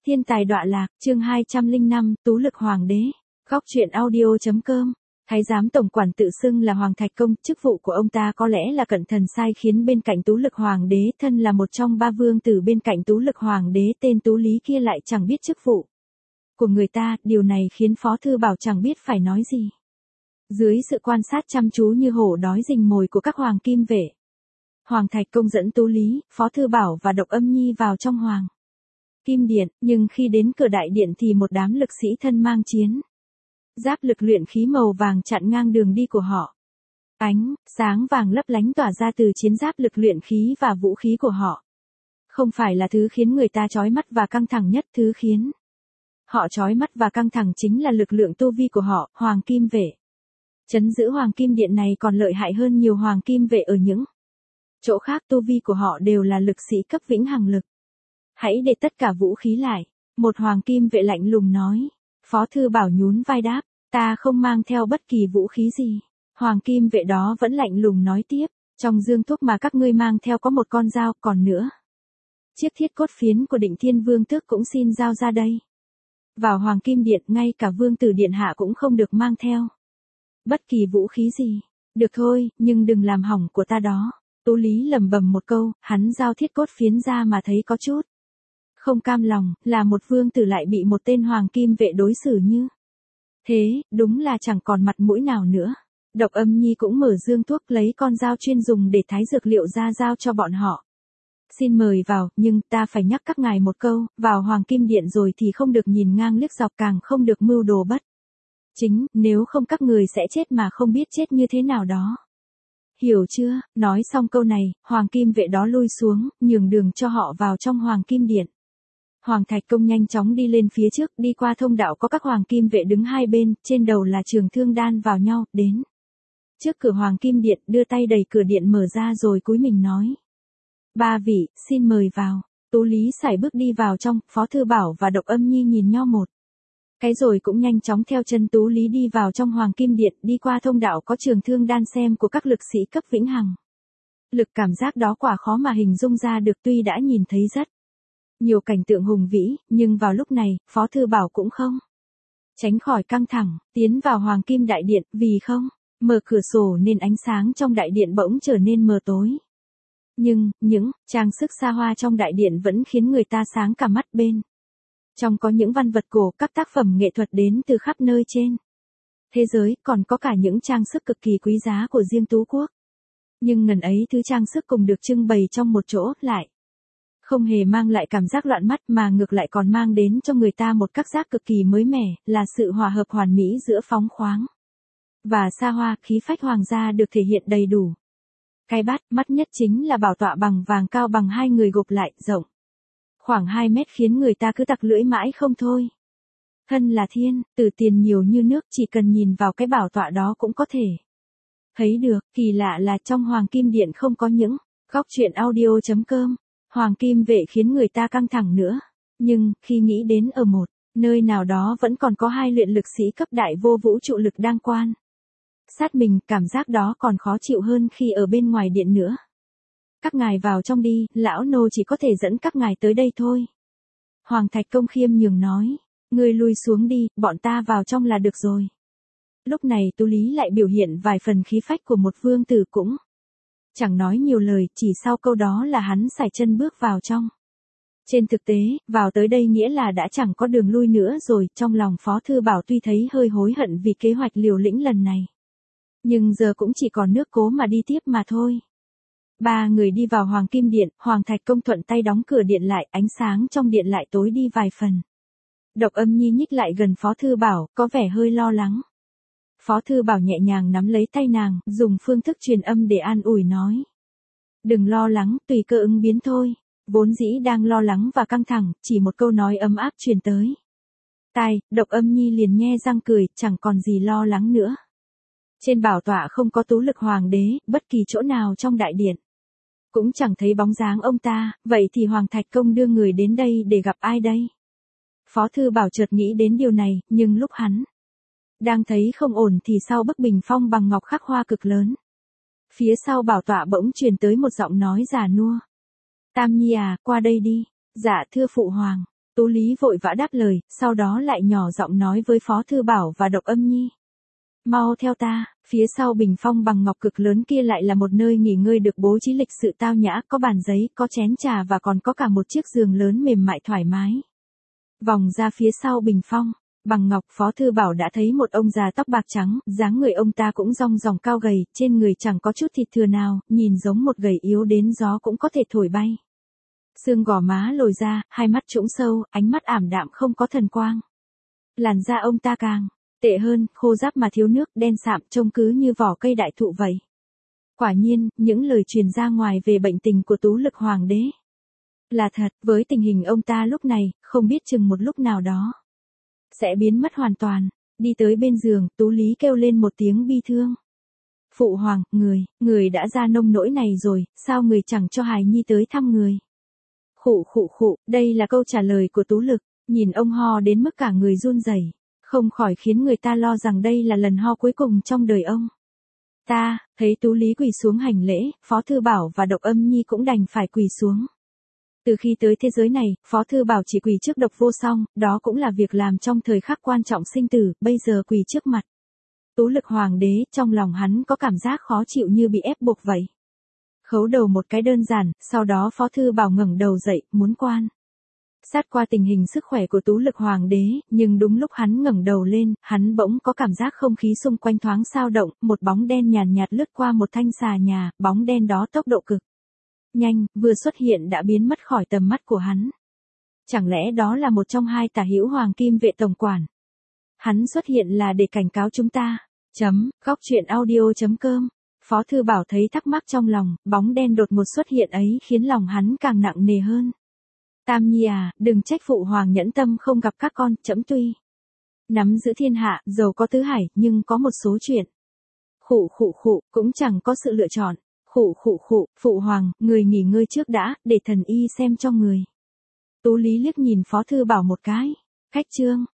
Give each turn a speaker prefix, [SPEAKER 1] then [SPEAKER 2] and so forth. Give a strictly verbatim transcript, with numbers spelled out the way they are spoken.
[SPEAKER 1] Thiên tài đọa lạc, chương hai trăm lẻ năm, Tú lực hoàng đế. Góc truyện audio.com. Thái giám tổng quản tự xưng là Hoàng Thạch Công, chức vụ của ông ta có lẽ là cận thần sai khiến bên cạnh Tú lực hoàng đế, thân là một trong ba vương tử bên cạnh Tú lực hoàng đế, tên Tú Lý kia lại chẳng biết chức vụ của người ta, điều này khiến Phó Thư Bảo chẳng biết phải nói gì. Dưới sự quan sát chăm chú như hổ đói rình mồi của các hoàng kim vệ, Hoàng Thạch Công dẫn Tú Lý, Phó Thư Bảo và Độc Âm Nhi vào trong Hoàng Kim Điện, nhưng khi đến cửa đại điện thì một đám lực sĩ thân mang chiến giáp lực luyện khí màu vàng chặn ngang đường đi của họ. Ánh sáng vàng lấp lánh tỏa ra từ chiến giáp lực luyện khí và vũ khí của họ. Không phải là thứ khiến người ta chói mắt và căng thẳng nhất, thứ khiến họ chói mắt và căng thẳng chính là lực lượng tu vi của họ, Hoàng Kim Vệ. Trấn giữ Hoàng Kim Điện này còn lợi hại hơn nhiều Hoàng Kim Vệ ở những chỗ khác, tu vi của họ đều là lực sĩ cấp vĩnh hằng lực. Hãy để tất cả vũ khí lại, một Hoàng Kim Vệ lạnh lùng nói. Phó Thư Bảo nhún vai đáp, ta không mang theo bất kỳ vũ khí gì. Hoàng Kim Vệ đó vẫn lạnh lùng nói tiếp, trong dương thuốc mà các ngươi mang theo có một con dao, còn nữa. Chiếc thiết cốt phiến của Định Thiên Vương Tước cũng xin giao ra đây. Vào Hoàng Kim Điện, ngay cả Vương Tử Điện Hạ cũng không được mang theo bất kỳ vũ khí gì. Được thôi, nhưng đừng làm hỏng của ta đó. Tú Lý lẩm bẩm một câu, hắn giao thiết cốt phiến ra mà thấy có chút không cam lòng, là một vương tử lại bị một tên Hoàng Kim Vệ đối xử như thế, đúng là chẳng còn mặt mũi nào nữa. Độc Âm Nhi cũng mở dương thuốc lấy con dao chuyên dùng để thái dược liệu ra giao cho bọn họ. Xin mời vào, nhưng ta phải nhắc các ngài một câu, vào Hoàng Kim Điện rồi thì không được nhìn ngang liếc dọc, càng không được mưu đồ bất chính, nếu không các người sẽ chết mà không biết chết như thế nào đó. Hiểu chưa? Nói xong câu này, Hoàng Kim Vệ đó lui xuống, nhường đường cho họ vào trong Hoàng Kim Điện. Hoàng Thạch Công nhanh chóng đi lên phía trước, đi qua thông đạo có các Hoàng Kim Vệ đứng hai bên, trên đầu là trường thương đan vào nhau, đến trước cửa Hoàng Kim Điện, đưa tay đẩy cửa điện mở ra rồi cúi mình nói. Ba vị, xin mời vào. Tú Lý sải bước đi vào trong, Phó Thư Bảo và Độc Âm Nhi nhìn nhau một cái rồi cũng nhanh chóng theo chân Tú Lý đi vào trong Hoàng Kim Điện, đi qua thông đạo có trường thương đan xem của các lực sĩ cấp vĩnh hằng lực. Cảm giác đó quả khó mà hình dung ra được, tuy đã nhìn thấy rất nhiều cảnh tượng hùng vĩ, nhưng vào lúc này, Phó Thư Bảo cũng không tránh khỏi căng thẳng, tiến vào Hoàng Kim Đại Điện, vì không mở cửa sổ nên ánh sáng trong đại điện bỗng trở nên mờ tối. Nhưng, những trang sức xa hoa trong đại điện vẫn khiến người ta sáng cả mắt. Bên trong có những văn vật cổ, các tác phẩm nghệ thuật đến từ khắp nơi trên thế giới, còn có cả những trang sức cực kỳ quý giá của riêng Tú Quốc. Nhưng ngần ấy thứ trang sức cùng được trưng bày trong một chỗ, lại không hề mang lại cảm giác loạn mắt, mà ngược lại còn mang đến cho người ta một cảm giác cực kỳ mới mẻ, là sự hòa hợp hoàn mỹ giữa phóng khoáng và xa hoa. Khí phách hoàng gia được thể hiện đầy đủ. Cái bắt mắt nhất chính là bảo tọa bằng vàng cao bằng hai người gộp lại, rộng khoảng hai mét, khiến người ta cứ tặc lưỡi mãi không thôi. Thân là thiên, tử tiền nhiều như nước, chỉ cần nhìn vào cái bảo tọa đó cũng có thể thấy được. Kỳ lạ là trong Hoàng Kim Điện không có những góc truyện audio.com Hoàng Kim Vệ khiến người ta căng thẳng nữa. Nhưng, khi nghĩ đến ở một nơi nào đó vẫn còn có hai luyện lực sĩ cấp đại vô vũ trụ lực đang quan sát mình, cảm giác đó còn khó chịu hơn khi ở bên ngoài điện nữa. Các ngài vào trong đi, lão nô chỉ có thể dẫn các ngài tới đây thôi. Hoàng Thạch Công khiêm nhường nói, ngươi lui xuống đi, bọn ta vào trong là được rồi. Lúc này Tú Lý lại biểu hiện vài phần khí phách của một vương tử, cũng chẳng nói nhiều lời, chỉ sau câu đó là hắn sải chân bước vào trong. Trên thực tế, vào tới đây nghĩa là đã chẳng có đường lui nữa rồi. Trong lòng Phó Thư Bảo tuy thấy hơi hối hận vì kế hoạch liều lĩnh lần này, nhưng giờ cũng chỉ còn nước cố mà đi tiếp mà thôi. Ba người đi vào Hoàng Kim Điện, Hoàng Thạch Công thuận tay đóng cửa điện lại, ánh sáng trong điện lại tối đi vài phần. Độc Âm Nhi nhích lại gần Phó Thư Bảo, có vẻ hơi lo lắng. Phó Thư Bảo nhẹ nhàng nắm lấy tay nàng, dùng phương thức truyền âm để an ủi nói. Đừng lo lắng, tùy cơ ứng biến thôi. Vốn dĩ đang lo lắng và căng thẳng, chỉ một câu nói ấm áp truyền tới tai, Độc Âm Nhi liền nhe răng cười, chẳng còn gì lo lắng nữa. Trên bảo tọa không có Tú lực hoàng đế, bất kỳ chỗ nào trong đại điện cũng chẳng thấy bóng dáng ông ta, vậy thì Hoàng Thạch Công đưa người đến đây để gặp ai đây? Phó Thư Bảo chợt nghĩ đến điều này, nhưng lúc hắn đang thấy không ổn thì sau bức bình phong bằng ngọc khắc hoa cực lớn, phía sau bảo tọa bỗng truyền tới một giọng nói già nua. Tam Nhi à, qua đây đi. Dạ thưa phụ hoàng. Tú Lý vội vã đáp lời, sau đó lại nhỏ giọng nói với Phó Thư Bảo và Độc Âm Nhi. Mau theo ta, phía sau bình phong bằng ngọc cực lớn kia lại là một nơi nghỉ ngơi được bố trí lịch sự tao nhã, có bàn giấy, có chén trà và còn có cả một chiếc giường lớn mềm mại thoải mái. Vòng ra phía sau bình phong, bằng ngọc, Phó Thư Bảo đã thấy một ông già tóc bạc trắng, dáng người ông ta cũng rong ròng cao gầy, trên người chẳng có chút thịt thừa nào, nhìn giống một gầy yếu đến gió cũng có thể thổi bay. Xương gò má lồi ra, hai mắt trũng sâu, ánh mắt ảm đạm không có thần quang. Làn da ông ta càng tệ hơn, khô ráp mà thiếu nước, đen sạm, trông cứ như vỏ cây đại thụ vậy. Quả nhiên, những lời truyền ra ngoài về bệnh tình của Tú Lực Hoàng đế là thật, với tình hình ông ta lúc này, không biết chừng một lúc nào đó sẽ biến mất hoàn toàn. Đi tới bên giường, Tú Lý kêu lên một tiếng bi thương. Phụ hoàng, người, người đã ra nông nỗi này rồi, sao người chẳng cho hài nhi tới thăm người? Khụ khụ khụ, đây là câu trả lời của Tú Lực, nhìn ông ho đến mức cả người run rẩy, không khỏi khiến người ta lo rằng đây là lần ho cuối cùng trong đời ông. Ta, thấy Tú Lý quỳ xuống hành lễ, Phó Thư Bảo và Độc Âm Nhi cũng đành phải quỳ xuống. Từ khi tới thế giới này, Phó Thư Bảo chỉ quỳ trước Độc Vô Song, đó cũng là việc làm trong thời khắc quan trọng sinh tử, bây giờ quỳ trước mặt Tú Lực Hoàng đế, trong lòng hắn có cảm giác khó chịu như bị ép buộc vậy. Khấu đầu một cái đơn giản, sau đó Phó Thư Bảo ngẩng đầu dậy, muốn quan sát qua tình hình sức khỏe của Tú Lực Hoàng đế, nhưng đúng lúc hắn ngẩng đầu lên, hắn bỗng có cảm giác không khí xung quanh thoáng dao động, một bóng đen nhàn nhạt, nhạt lướt qua một thanh xà nhà, bóng đen đó tốc độ cực nhanh, vừa xuất hiện đã biến mất khỏi tầm mắt của hắn. Chẳng lẽ đó là một trong hai tả hữu Hoàng Kim Vệ tổng quản? Hắn xuất hiện là để cảnh cáo chúng ta. Chấm, góc truyện audio chấm com. Phó Thư Bảo thấy thắc mắc trong lòng, bóng đen đột ngột xuất hiện ấy khiến lòng hắn càng nặng nề hơn. Tam Nhi à, đừng trách phụ hoàng nhẫn tâm không gặp các con, trẫm tuy nắm giữ thiên hạ, giàu có tứ hải, nhưng có một số chuyện. Khụ khụ khụ, cũng chẳng có sự lựa chọn. Khụ khụ khụ, phụ hoàng, người nghỉ ngơi trước đã, để thần y xem cho người. Tú Lý liếc nhìn Phó Thư Bảo một cái. Cách chương.